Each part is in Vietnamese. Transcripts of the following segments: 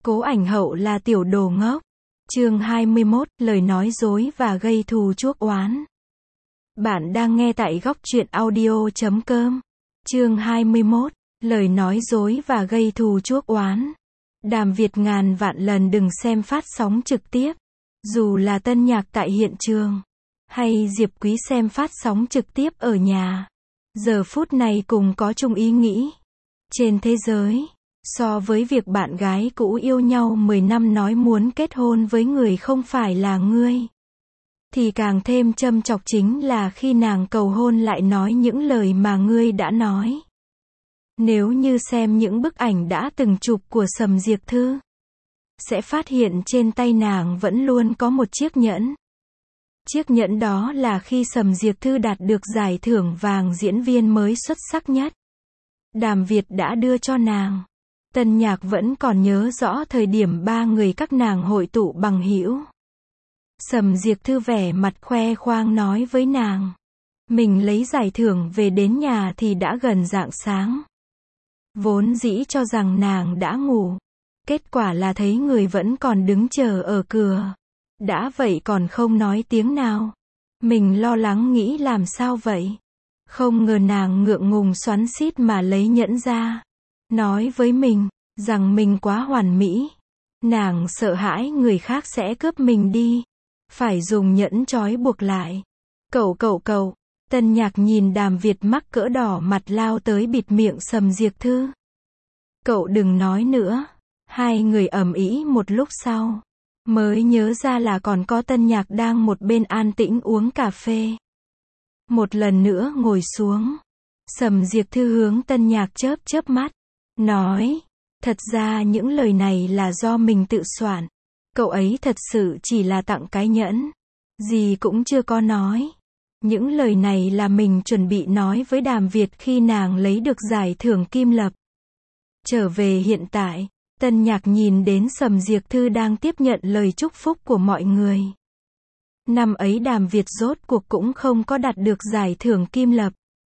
Cố Ảnh Hậu là tiểu đồ ngốc. Chương 21, lời nói dối và gây thù chuốc oán. Bạn đang nghe tại góc truyện audio.com. Chương 21, lời nói dối và gây thù chuốc oán. Đàm Việt ngàn vạn lần đừng xem phát sóng trực tiếp. Dù là Tân Nhạc tại hiện trường, hay Diệp Quý xem phát sóng trực tiếp ở nhà, giờ phút này cùng có chung ý nghĩ. Trên thế giới, so với việc bạn gái cũ yêu nhau 10 năm nói muốn kết hôn với người không phải là ngươi, thì càng thêm châm chọc chính là khi nàng cầu hôn lại nói những lời mà ngươi đã nói. Nếu như xem những bức ảnh đã từng chụp của Sầm Diệc Thư, sẽ phát hiện trên tay nàng vẫn luôn có một chiếc nhẫn. Chiếc nhẫn đó là khi Sầm Diệc Thư đạt được giải thưởng vàng diễn viên mới xuất sắc nhất, Đàm Việt đã đưa cho nàng. Tân Nhạc vẫn còn nhớ rõ thời điểm ba người các nàng hội tụ bằng hữu. Sầm Diệc Thư vẻ mặt khoe khoang nói với nàng, mình lấy giải thưởng về đến nhà thì đã gần rạng sáng. Vốn dĩ cho rằng nàng đã ngủ, kết quả là thấy người vẫn còn đứng chờ ở cửa. Đã vậy còn không nói tiếng nào. Mình lo lắng nghĩ làm sao vậy. Không ngờ nàng ngượng ngùng xoắn xít mà lấy nhẫn ra, nói với mình rằng mình quá hoàn mỹ. Nàng sợ hãi người khác sẽ cướp mình đi, phải dùng nhẫn trói buộc lại. Cậu. Tân Nhạc nhìn Đàm Việt mắc cỡ đỏ mặt lao tới bịt miệng Sầm Diệc Thư. Cậu đừng nói nữa. Hai người ầm ĩ một lúc sau, mới nhớ ra là còn có Tân Nhạc đang một bên an tĩnh uống cà phê. Một lần nữa ngồi xuống, Sầm Diệc Thư hướng Tân Nhạc chớp mắt, nói, thật ra những lời này là do mình tự soạn. Cậu ấy thật sự chỉ là tặng cái nhẫn, gì cũng chưa có nói. Những lời này là mình chuẩn bị nói với Đàm Việt khi nàng lấy được giải thưởng Kim Lập. Trở về hiện tại, Tân Nhạc nhìn đến Sầm Diệc Thư đang tiếp nhận lời chúc phúc của mọi người. Năm ấy Đàm Việt rốt cuộc cũng không có đạt được giải thưởng Kim Lập,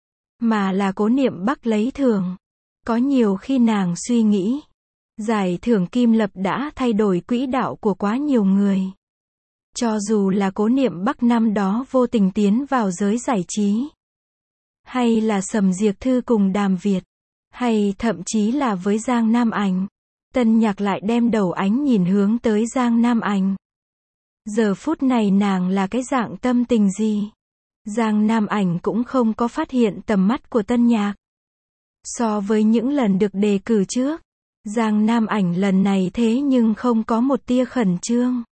mà là Cố Niệm Bắc lấy thưởng. Có nhiều khi nàng suy nghĩ, giải thưởng Kim Lập đã thay đổi quỹ đạo của quá nhiều người. Cho dù là Cố Niệm Bắc năm đó vô tình tiến vào giới giải trí, hay là Sầm Diệc Thư cùng Đàm Việt, hay thậm chí là với Giang Nam Ảnh, Tân Nhạc lại đem đầu ánh nhìn hướng tới Giang Nam Ảnh. Giờ phút này nàng là cái dạng tâm tình gì? Giang Nam Ảnh cũng không có phát hiện tầm mắt của Tân Nhạc. So với những lần được đề cử trước, Giang Nam Ảnh lần này thế nhưng không có một tia khẩn trương.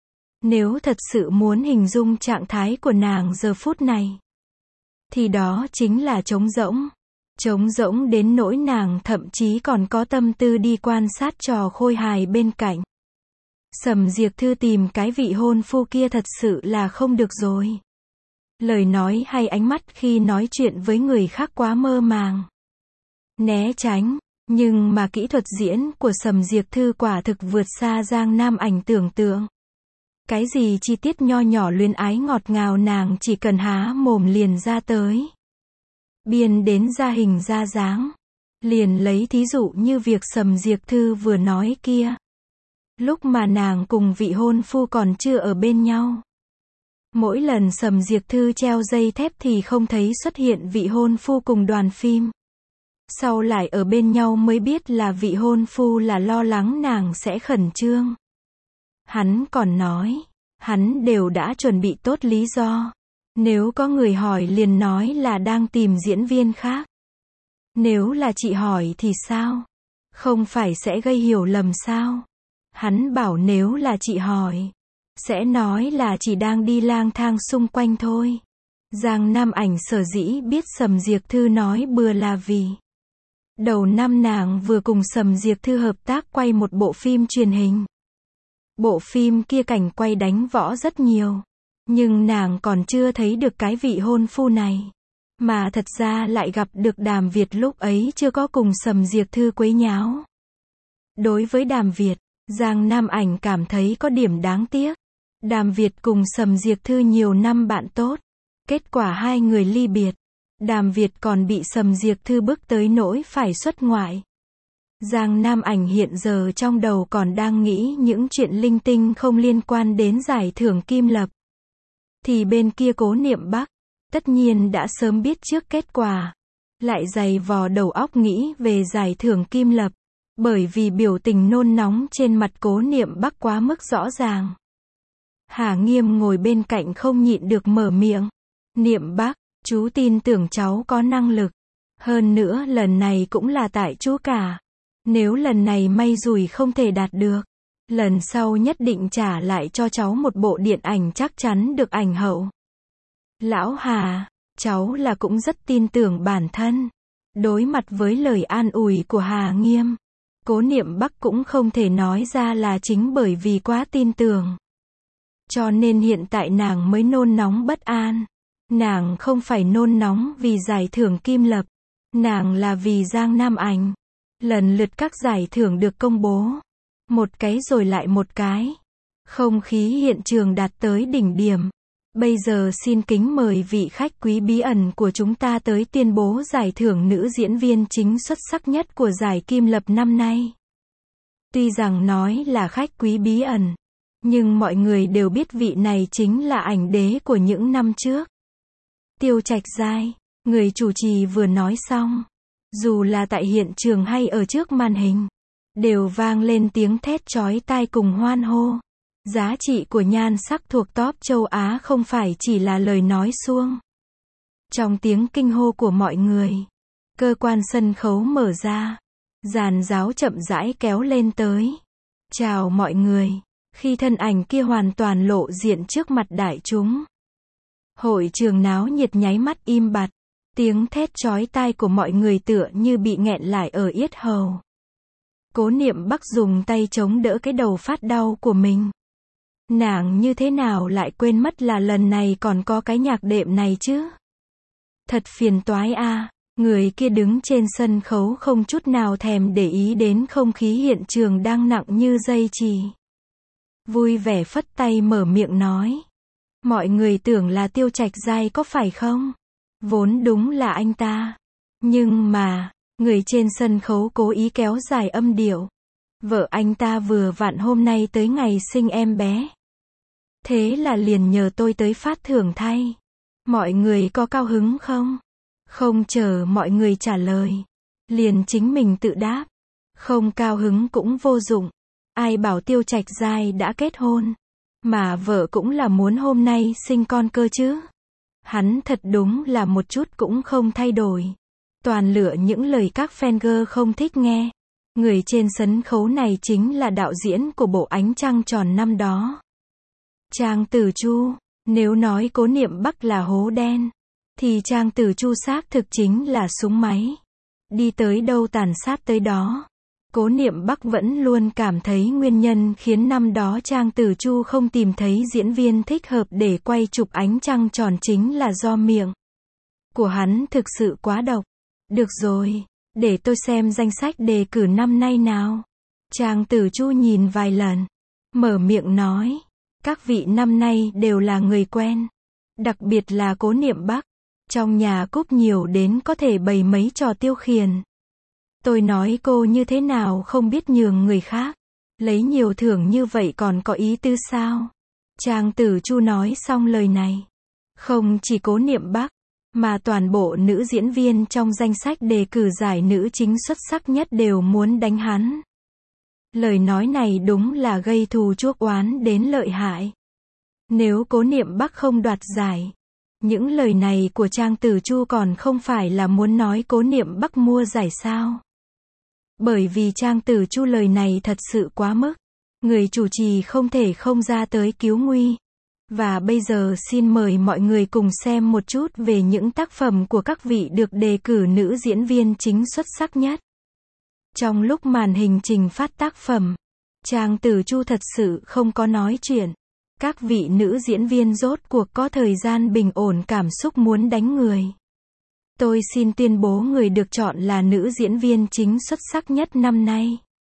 Nếu thật sự muốn hình dung trạng thái của nàng giờ phút này, thì đó chính là trống rỗng. Trống rỗng đến nỗi nàng thậm chí còn có tâm tư đi quan sát trò khôi hài bên cạnh. Sầm Diệc Thư tìm cái vị hôn phu kia thật sự là không được rồi. Lời nói hay ánh mắt khi nói chuyện với người khác quá mơ màng, né tránh, nhưng mà kỹ thuật diễn của Sầm Diệc Thư quả thực vượt xa Giang Nam Ảnh tưởng tượng. Cái gì chi tiết nho nhỏ luyến ái ngọt ngào nàng chỉ cần há mồm liền ra tới. Biên đến ra hình ra dáng. Liền lấy thí dụ như việc Sầm Diệc Thư vừa nói kia. Lúc mà nàng cùng vị hôn phu còn chưa ở bên nhau, mỗi lần Sầm Diệc Thư treo dây thép thì không thấy xuất hiện vị hôn phu cùng đoàn phim. Sau lại ở bên nhau mới biết là vị hôn phu là lo lắng nàng sẽ khẩn trương. Hắn còn nói, hắn đều đã chuẩn bị tốt lý do. Nếu có người hỏi liền nói là đang tìm diễn viên khác. Nếu là chị hỏi thì sao? Không phải sẽ gây hiểu lầm sao? Hắn bảo nếu là chị hỏi, sẽ nói là chỉ đang đi lang thang xung quanh thôi. Giang Nam Ảnh sở dĩ biết Sầm Diệc Thư nói bừa là vì đầu năm nàng vừa cùng Sầm Diệc Thư hợp tác quay một bộ phim truyền hình. Bộ phim kia cảnh quay đánh võ rất nhiều, nhưng nàng còn chưa thấy được cái vị hôn phu này. Mà thật ra lại gặp được Đàm Việt lúc ấy chưa có cùng Sầm Diệc Thư quấy nháo. Đối với Đàm Việt, Giang Nam Ảnh cảm thấy có điểm đáng tiếc. Đàm Việt cùng Sầm Diệc Thư nhiều năm bạn tốt. Kết quả hai người ly biệt. Đàm Việt còn bị Sầm Diệc Thư bức tới nỗi phải xuất ngoại. Giang Nam Ảnh hiện giờ trong đầu còn đang nghĩ những chuyện linh tinh không liên quan đến giải thưởng Kim Lập. Thì bên kia Cố Niệm Bắc, tất nhiên đã sớm biết trước kết quả. Lại giày vò đầu óc nghĩ về giải thưởng Kim Lập. Bởi vì biểu tình nôn nóng trên mặt Cố Niệm Bắc quá mức rõ ràng. Hà Nghiêm ngồi bên cạnh không nhịn được mở miệng. Niệm Bắc, chú tin tưởng cháu có năng lực. Hơn nữa lần này cũng là tại chú cả. Nếu lần này may rủi không thể đạt được, lần sau nhất định trả lại cho cháu một bộ điện ảnh chắc chắn được ảnh hậu. Lão Hà, cháu là cũng rất tin tưởng bản thân. Đối mặt với lời an ủi của Hà Nghiêm, Cố Niệm Bắc cũng không thể nói ra là chính bởi vì quá tin tưởng. Cho nên hiện tại nàng mới nôn nóng bất an. Nàng không phải nôn nóng vì giải thưởng Kim Lập. Nàng là vì Giang Nam Ảnh. Lần lượt các giải thưởng được công bố. Một cái rồi lại một cái. Không khí hiện trường đạt tới đỉnh điểm. Bây giờ xin kính mời vị khách quý bí ẩn của chúng ta tới tuyên bố giải thưởng nữ diễn viên chính xuất sắc nhất của giải Kim Lập năm nay. Tuy rằng nói là khách quý bí ẩn, nhưng mọi người đều biết vị này chính là ảnh đế của những năm trước. Tiêu Trạch Giai, người chủ trì vừa nói xong. Dù là tại hiện trường hay ở trước màn hình, đều vang lên tiếng thét chói tai cùng hoan hô. Giá trị của nhan sắc thuộc top châu Á không phải chỉ là lời nói suông. Trong tiếng kinh hô của mọi người, cơ quan sân khấu mở ra. Giàn giáo chậm rãi kéo lên tới. Chào mọi người. Khi thân ảnh kia hoàn toàn lộ diện trước mặt đại chúng, hội trường náo nhiệt nháy mắt im bặt. Tiếng thét chói tai của mọi người tựa như bị nghẹn lại ở yết hầu. Cố Niệm Bắc dùng tay chống đỡ cái đầu phát đau của mình. Nàng như thế nào lại quên mất là lần này còn có cái nhạc đệm này chứ? Thật phiền toái a. Người kia đứng trên sân khấu không chút nào thèm để ý đến không khí hiện trường đang nặng như dây chì. Vui vẻ phất tay mở miệng nói. Mọi người tưởng là Tiêu Trạch Giai có phải không? Vốn đúng là anh ta. Nhưng mà, người trên sân khấu cố ý kéo dài âm điệu. Vợ anh ta vừa vặn hôm nay tới ngày sinh em bé. Thế là liền nhờ tôi tới phát thưởng thay. Mọi người có cao hứng không? Không chờ mọi người trả lời. Liền chính mình tự đáp. Không cao hứng cũng vô dụng. Ai bảo Tiêu Trạch Giai đã kết hôn. Mà vợ cũng là muốn hôm nay sinh con cơ chứ. Hắn thật đúng là một chút cũng không thay đổi. Toàn lựa những lời các fan girl không thích nghe. Người trên sân khấu này chính là đạo diễn của bộ Ánh Trăng Tròn năm đó. Trang Tử Chu. Nếu nói Cố Niệm Bắc là hố đen, thì Trang Tử Chu xác thực chính là súng máy. Đi tới đâu tàn sát tới đó. Cố Niệm Bắc vẫn luôn cảm thấy nguyên nhân khiến năm đó Trang Tử Chu không tìm thấy diễn viên thích hợp để quay chụp Ánh Trăng Tròn chính là do miệng của hắn thực sự quá độc. Được rồi, để tôi xem danh sách đề cử năm nay nào. Trang Tử Chu nhìn vài lần, mở miệng nói. Các vị năm nay đều là người quen. Đặc biệt là Cố Niệm Bắc. Trong nhà cúp nhiều đến có thể bày mấy trò tiêu khiển. Tôi nói cô như thế nào không biết nhường người khác. Lấy nhiều thưởng như vậy còn có ý tư sao? Trang Tử Chu nói xong lời này. Không chỉ Cố Niệm Bắc, mà toàn bộ nữ diễn viên trong danh sách đề cử giải nữ chính xuất sắc nhất đều muốn đánh hắn. Lời nói này đúng là gây thù chuốc oán đến lợi hại. Nếu Cố Niệm Bắc không đoạt giải, những lời này của Trang Tử Chu còn không phải là muốn nói Cố Niệm Bắc mua giải sao? Bởi vì Trang Tử Chu lời này thật sự quá mức. Người chủ trì không thể không ra tới cứu nguy. Và bây giờ xin mời mọi người cùng xem một chút về những tác phẩm của các vị được đề cử nữ diễn viên chính xuất sắc nhất. Trong lúc màn hình trình phát tác phẩm, Trang Tử Chu thật sự không có nói chuyện. Các vị nữ diễn viên rốt cuộc có thời gian bình ổn cảm xúc muốn đánh người. Tôi xin tuyên bố người được chọn là nữ diễn viên chính xuất sắc nhất năm nay.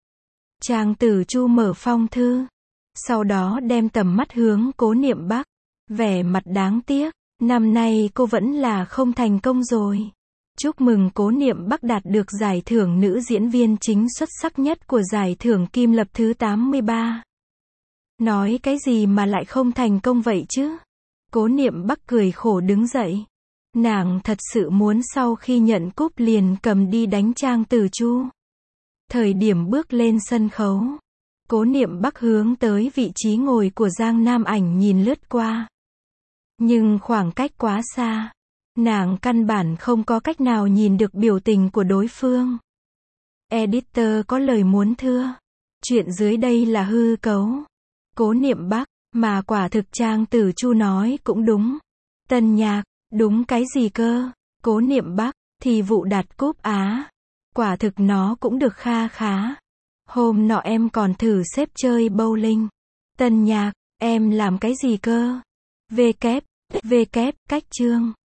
Trang Tử Chu mở phong thư. Sau đó đem tầm mắt hướng Cố Niệm Bắc. Vẻ mặt đáng tiếc. Năm nay cô vẫn là không thành công rồi. Chúc mừng Cố Niệm Bắc đạt được giải thưởng nữ diễn viên chính xuất sắc nhất của giải thưởng Kim Lập thứ 83. Nói cái gì mà lại không thành công vậy chứ? Cố Niệm Bắc cười khổ đứng dậy. Nàng thật sự muốn sau khi nhận cúp liền cầm đi đánh Trang Tử Chu. Thời điểm bước lên sân khấu, Cố Niệm Bắc hướng tới vị trí ngồi của Giang Nam Ảnh nhìn lướt qua. Nhưng khoảng cách quá xa, nàng căn bản không có cách nào nhìn được biểu tình của đối phương. Editor có lời muốn thưa. Chuyện dưới đây là hư cấu. Cố Niệm Bắc, mà quả thực Trang Tử Chu nói cũng đúng. Tân Nhạc, đúng cái gì cơ? Cố Niệm Bắc, thì vụ đặt cúp Á. Quả thực nó cũng được kha khá. Hôm nọ em còn thử xếp chơi bowling. Tân Nhạc, em làm cái gì cơ? V kép, cách chương.